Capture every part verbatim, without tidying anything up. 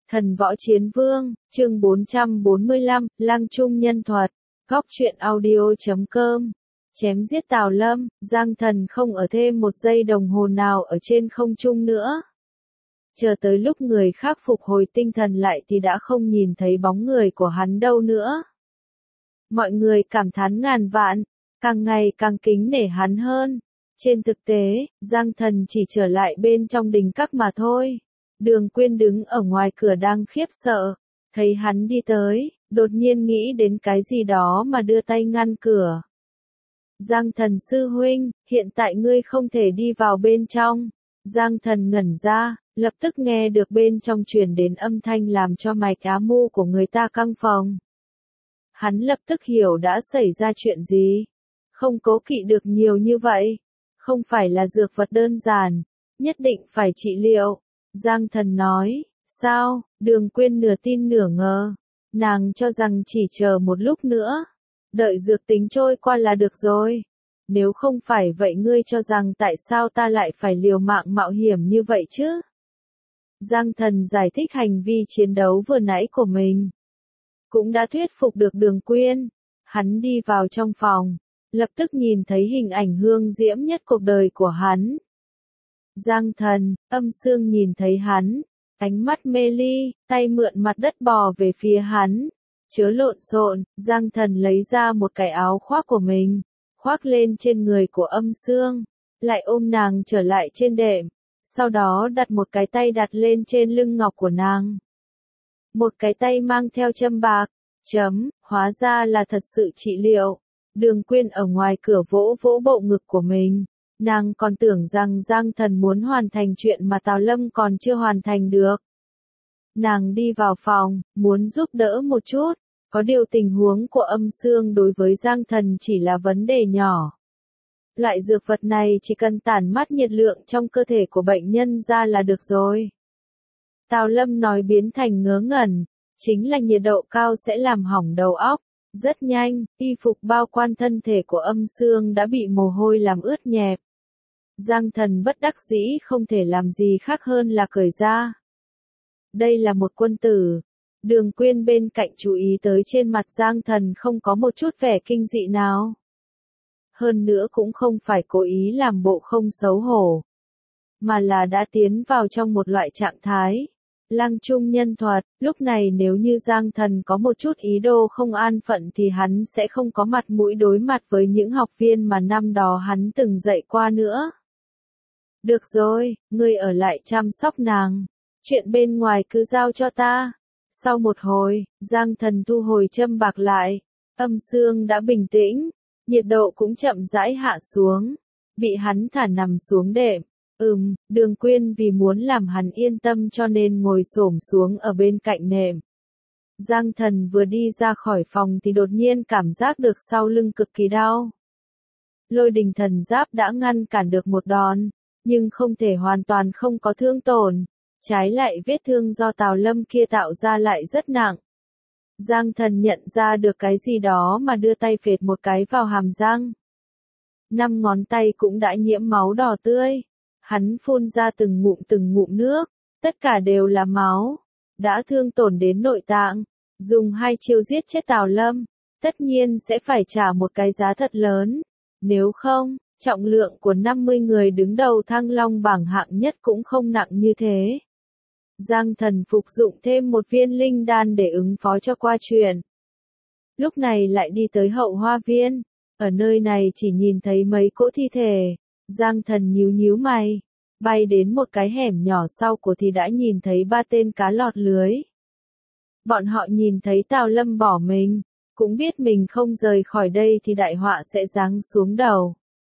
Thần võ chiến vương, chương bốn trăm bốn mươi lăm, Lăng Trung nhân thuật, góc truyện audio chấm com. Chém giết Tào Lâm, Giang Thần không ở thêm một giây đồng hồ nào ở trên không trung nữa. Chờ tới lúc người khác phục hồi tinh thần lại thì đã không nhìn thấy bóng người của hắn đâu nữa. Mọi người cảm thán ngàn vạn, càng ngày càng kính nể hắn hơn. Trên thực tế, Giang Thần chỉ trở lại bên trong đình các mà thôi. Đường Quyên đứng ở ngoài cửa đang khiếp sợ, thấy hắn đi tới, đột nhiên nghĩ đến cái gì đó mà đưa tay ngăn cửa. Giang Thần sư huynh, hiện tại ngươi không thể đi vào bên trong. Giang Thần ngẩn ra, lập tức nghe được bên trong truyền đến âm thanh làm cho mạch á mu của người ta căng phồng. Hắn lập tức hiểu đã xảy ra chuyện gì. Không cố kỵ được nhiều như vậy. Không phải là dược vật đơn giản, nhất định phải trị liệu. Giang Thần nói, sao? Đường Quyên nửa tin nửa ngờ. Nàng cho rằng chỉ chờ một lúc nữa. Đợi dược tính trôi qua là được rồi. Nếu không phải vậy ngươi cho rằng tại sao ta lại phải liều mạng mạo hiểm như vậy chứ? Giang Thần giải thích hành vi chiến đấu vừa nãy của mình. Cũng đã thuyết phục được Đường Quyên. Hắn đi vào trong phòng. Lập tức nhìn thấy hình ảnh hương diễm nhất cuộc đời của hắn. Giang Thần, Âm Sương nhìn thấy hắn, ánh mắt mê ly, tay mượn mặt đất bò về phía hắn. Chớ lộn xộn, Giang Thần lấy ra một cái áo khoác của mình, khoác lên trên người của Âm Sương, lại ôm nàng trở lại trên đệm, sau đó đặt một cái tay đặt lên trên lưng ngọc của nàng. Một cái tay mang theo châm bạc, chấm, hóa ra là thật sự trị liệu. Đường Quyên ở ngoài cửa vỗ vỗ bộ ngực của mình. Nàng còn tưởng rằng Giang Thần muốn hoàn thành chuyện mà Tào Lâm còn chưa hoàn thành được. Nàng đi vào phòng, muốn giúp đỡ một chút. Có điều tình huống của Âm Sương đối với Giang Thần chỉ là vấn đề nhỏ. Loại dược vật này chỉ cần tản mát nhiệt lượng trong cơ thể của bệnh nhân ra là được rồi. Tào Lâm nói biến thành ngớ ngẩn, chính là nhiệt độ cao sẽ làm hỏng đầu óc. Rất nhanh, y phục bao quan thân thể của Âm Sương đã bị mồ hôi làm ướt nhẹp. Giang Thần bất đắc dĩ không thể làm gì khác hơn là cởi ra. Đây là một quân tử. Đường Quyên bên cạnh chú ý tới trên mặt Giang Thần không có một chút vẻ kinh dị nào. Hơn nữa cũng không phải cố ý làm bộ không xấu hổ, mà là đã tiến vào trong một loại trạng thái. Lăng Trung nhân thuật, lúc này nếu như Giang Thần có một chút ý đồ không an phận thì hắn sẽ không có mặt mũi đối mặt với những học viên mà năm đó hắn từng dạy qua nữa. Được rồi, ngươi ở lại chăm sóc nàng. Chuyện bên ngoài cứ giao cho ta. Sau một hồi, Giang Thần thu hồi châm bạc lại. Âm Sương đã bình tĩnh. Nhiệt độ cũng chậm rãi hạ xuống. Bị hắn thả nằm xuống đệm. Ừm, Đường Quyên vì muốn làm hắn yên tâm cho nên ngồi xổm xuống ở bên cạnh nệm. Giang Thần vừa đi ra khỏi phòng thì đột nhiên cảm giác được sau lưng cực kỳ đau. Lôi đình thần giáp đã ngăn cản được một đòn, nhưng không thể hoàn toàn không có thương tổn. Trái lại vết thương do Tào Lâm kia tạo ra lại rất nặng. Giang Thần nhận ra được cái gì đó mà đưa tay phệt một cái vào hàm răng. Năm ngón tay cũng đã nhiễm máu đỏ tươi. Hắn phun ra từng ngụm từng ngụm nước, tất cả đều là máu, đã thương tổn đến nội tạng. Dùng hai chiêu giết chết Tào Lâm, tất nhiên sẽ phải trả một cái giá thật lớn. Nếu không, trọng lượng của năm mươi người đứng đầu Thăng Long bảng hạng nhất cũng không nặng như thế. Giang Thần phục dụng thêm một viên linh đan để ứng phó cho qua chuyện. Lúc này lại đi tới hậu hoa viên, ở nơi này chỉ nhìn thấy mấy cỗ thi thể. Giang Thần nhíu nhíu mày, bay đến một cái hẻm nhỏ sau của thì đã nhìn thấy ba tên cá lọt lưới. Bọn họ nhìn thấy Tào Lâm bỏ mình, cũng biết mình không rời khỏi đây thì đại họa sẽ giáng xuống đầu.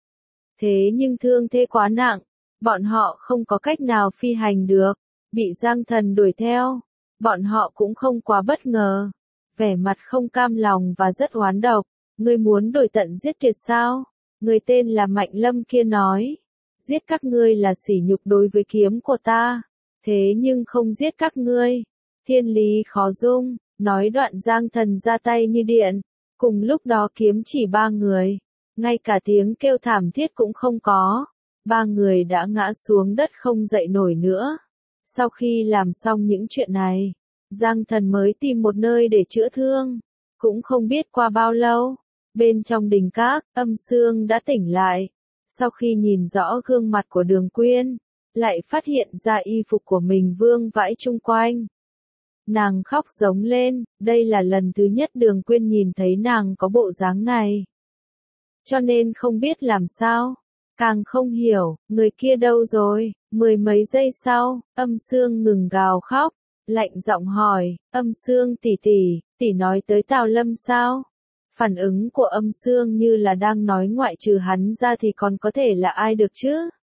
Thế nhưng thương thế quá nặng, bọn họ không có cách nào phi hành được, bị Giang Thần đuổi theo. Bọn họ cũng không quá bất ngờ, vẻ mặt không cam lòng và rất oán độc. Ngươi muốn đổi tận giết tuyệt sao? Người tên là Mạnh Lâm kia nói, giết các ngươi là sỉ nhục đối với kiếm của ta, thế nhưng không giết các ngươi, thiên lý khó dung. Nói đoạn Giang Thần ra tay như điện, cùng lúc đó kiếm chỉ ba người, ngay cả tiếng kêu thảm thiết cũng không có, ba người đã ngã xuống đất không dậy nổi nữa. Sau khi làm xong những chuyện này, Giang Thần mới tìm một nơi để chữa thương. Cũng không biết qua bao lâu, bên trong đình các, Âm Sương đã tỉnh lại. Sau khi nhìn rõ gương mặt của Đường Quyên, lại phát hiện ra y phục của mình vương vãi chung quanh. Nàng khóc giống lên, đây là lần thứ nhất Đường Quyên nhìn thấy nàng có bộ dáng này. Cho nên không biết làm sao, càng không hiểu, người kia đâu rồi. Mười mấy giây sau, Âm Sương ngừng gào khóc, lạnh giọng hỏi, Âm Sương tỷ tỷ, tỷ nói tới Tào Lâm sao? Phản ứng của Âm Sương như là đang nói ngoại trừ hắn ra thì còn có thể là ai được chứ?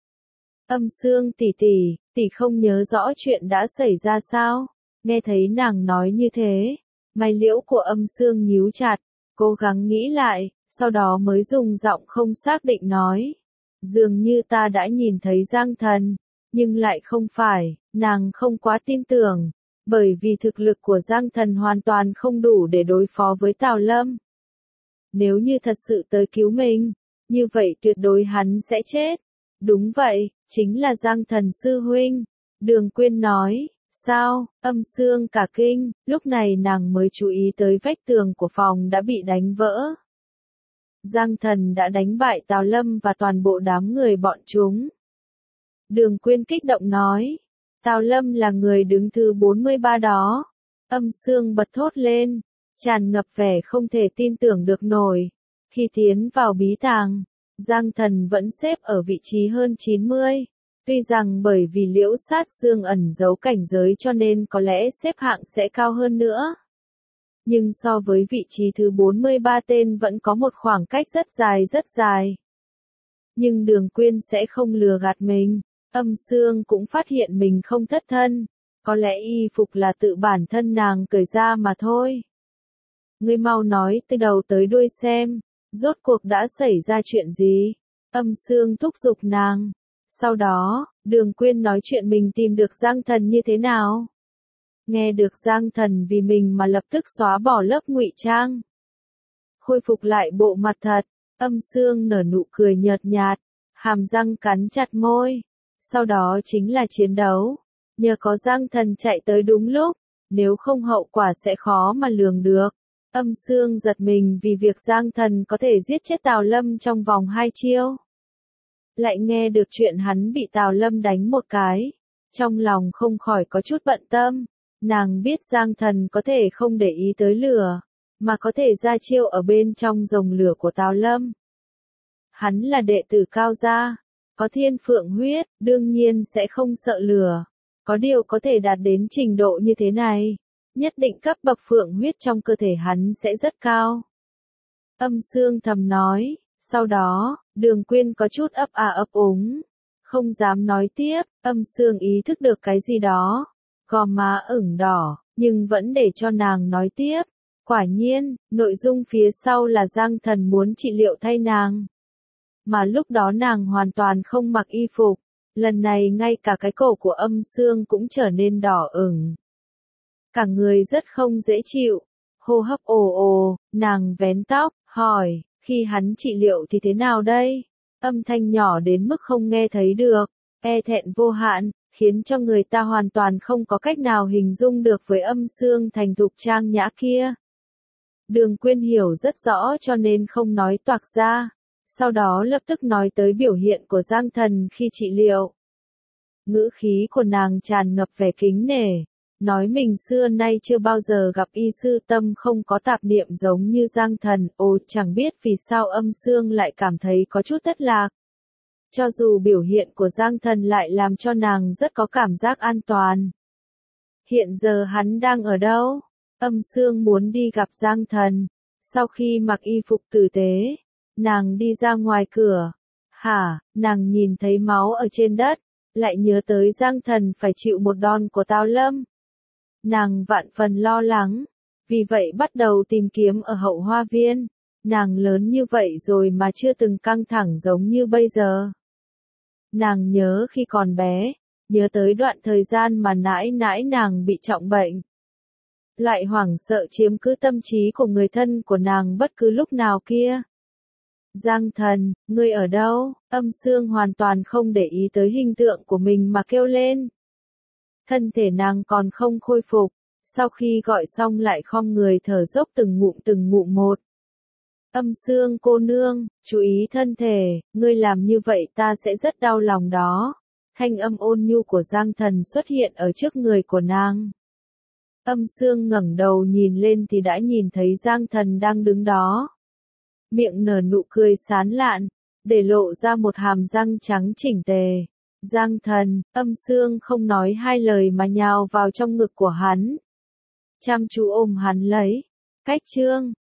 Âm Sương tỷ tỷ, tỷ không nhớ rõ chuyện đã xảy ra sao? Nghe thấy nàng nói như thế, mày liễu của Âm Sương nhíu chặt, cố gắng nghĩ lại, sau đó mới dùng giọng không xác định nói. Dường như ta đã nhìn thấy Giang Thần, nhưng lại không phải, nàng không quá tin tưởng, bởi vì thực lực của Giang Thần hoàn toàn không đủ để đối phó với Tào Lâm. Nếu như thật sự tới cứu mình, như vậy tuyệt đối hắn sẽ chết. Đúng vậy, chính là Giang Thần sư huynh. Đường Quyên nói, sao, Âm Sương cả kinh, lúc này nàng mới chú ý tới vách tường của phòng đã bị đánh vỡ. Giang Thần đã đánh bại Tào Lâm và toàn bộ đám người bọn chúng. Đường Quyên kích động nói, Tào Lâm là người đứng thứ bốn mươi ba đó. Âm Sương bật thốt lên, tràn ngập vẻ không thể tin tưởng được nổi. Khi tiến vào bí tàng, Giang Thần vẫn xếp ở vị trí hơn chín mươi. Tuy rằng bởi vì Liễu Sát Dương ẩn giấu cảnh giới cho nên có lẽ xếp hạng sẽ cao hơn nữa. Nhưng so với vị trí thứ bốn mươi ba tên vẫn có một khoảng cách rất dài rất dài. Nhưng Đường Quyên sẽ không lừa gạt mình. Âm Sương cũng phát hiện mình không thất thân. Có lẽ y phục là tự bản thân nàng cởi ra mà thôi. Ngươi mau nói từ đầu tới đuôi xem, rốt cuộc đã xảy ra chuyện gì? Âm Sương thúc giục nàng. Sau đó, Đường Quyên nói chuyện mình tìm được Giang Thần như thế nào. Nghe được Giang Thần vì mình mà lập tức xóa bỏ lớp ngụy trang, khôi phục lại bộ mặt thật. Âm Sương nở nụ cười nhợt nhạt, hàm răng cắn chặt môi. Sau đó chính là chiến đấu. Nhờ có Giang Thần chạy tới đúng lúc, nếu không hậu quả sẽ khó mà lường được. Âm Sương giật mình vì việc Giang Thần có thể giết chết Tào Lâm trong vòng hai chiêu. Lại nghe được chuyện hắn bị Tào Lâm đánh một cái. Trong lòng không khỏi có chút bận tâm. Nàng biết Giang Thần có thể không để ý tới lửa, mà có thể ra chiêu ở bên trong rồng lửa của Tào Lâm. Hắn là đệ tử cao gia, có thiên phượng huyết, đương nhiên sẽ không sợ lửa. Có điều có thể đạt đến trình độ như thế này, nhất định cấp bậc phượng huyết trong cơ thể hắn sẽ rất cao. Âm Sương thầm nói, sau đó, Đường Quyên có chút ấp à ấp úng, không dám nói tiếp. Âm Sương ý thức được cái gì đó, gò má ửng đỏ, nhưng vẫn để cho nàng nói tiếp. Quả nhiên, nội dung phía sau là Giang Thần muốn trị liệu thay nàng. Mà lúc đó nàng hoàn toàn không mặc y phục. Lần này ngay cả cái cổ của Âm Sương cũng trở nên đỏ ửng. Cả người rất không dễ chịu. Hô hấp ồ ồ, nàng vén tóc, hỏi, khi hắn trị liệu thì thế nào đây? Âm thanh nhỏ đến mức không nghe thấy được, e thẹn vô hạn, khiến cho người ta hoàn toàn không có cách nào hình dung được với Âm Sương thành thục trang nhã kia. Đường Quyên hiểu rất rõ cho nên không nói toạc ra. Sau đó lập tức nói tới biểu hiện của Giang Thần khi trị liệu. Ngữ khí của nàng tràn ngập vẻ kính nể, nói mình xưa nay chưa bao giờ gặp y sư tâm không có tạp niệm giống như Giang Thần. Ồ, chẳng biết vì sao Âm Sương lại cảm thấy có chút thất lạc. Cho dù biểu hiện của Giang Thần lại làm cho nàng rất có cảm giác an toàn. Hiện giờ hắn đang ở đâu? Âm Sương muốn đi gặp Giang Thần. Sau khi mặc y phục tử tế, nàng đi ra ngoài cửa. Hả, nàng nhìn thấy máu ở trên đất, lại nhớ tới Giang Thần phải chịu một đòn của Tào Lâm. Nàng vạn phần lo lắng, vì vậy bắt đầu tìm kiếm ở hậu hoa viên. Nàng lớn như vậy rồi mà chưa từng căng thẳng giống như bây giờ. Nàng nhớ khi còn bé, nhớ tới đoạn thời gian mà nãi nãi nàng bị trọng bệnh. Lại hoảng sợ chiếm cứ tâm trí của người thân của nàng bất cứ lúc nào kia. Giang Thần, ngươi ở đâu? Âm Sương hoàn toàn không để ý tới hình tượng của mình mà kêu lên. Thân thể nàng còn không khôi phục, Sau khi gọi xong lại khom người thở dốc từng ngụm từng ngụm một. Âm Sương cô nương, chú ý thân thể, ngươi làm như vậy ta sẽ rất đau lòng đó. Thanh âm ôn nhu của Giang Thần xuất hiện ở trước người của nàng. Âm Sương ngẩng đầu nhìn lên thì đã nhìn thấy Giang Thần đang đứng đó. Miệng nở nụ cười sán lạn, để lộ ra một hàm răng trắng chỉnh tề. Giang Thần, Âm Sương không nói hai lời mà nhào vào trong ngực của hắn. Chăm chú ôm hắn lấy. Cách chương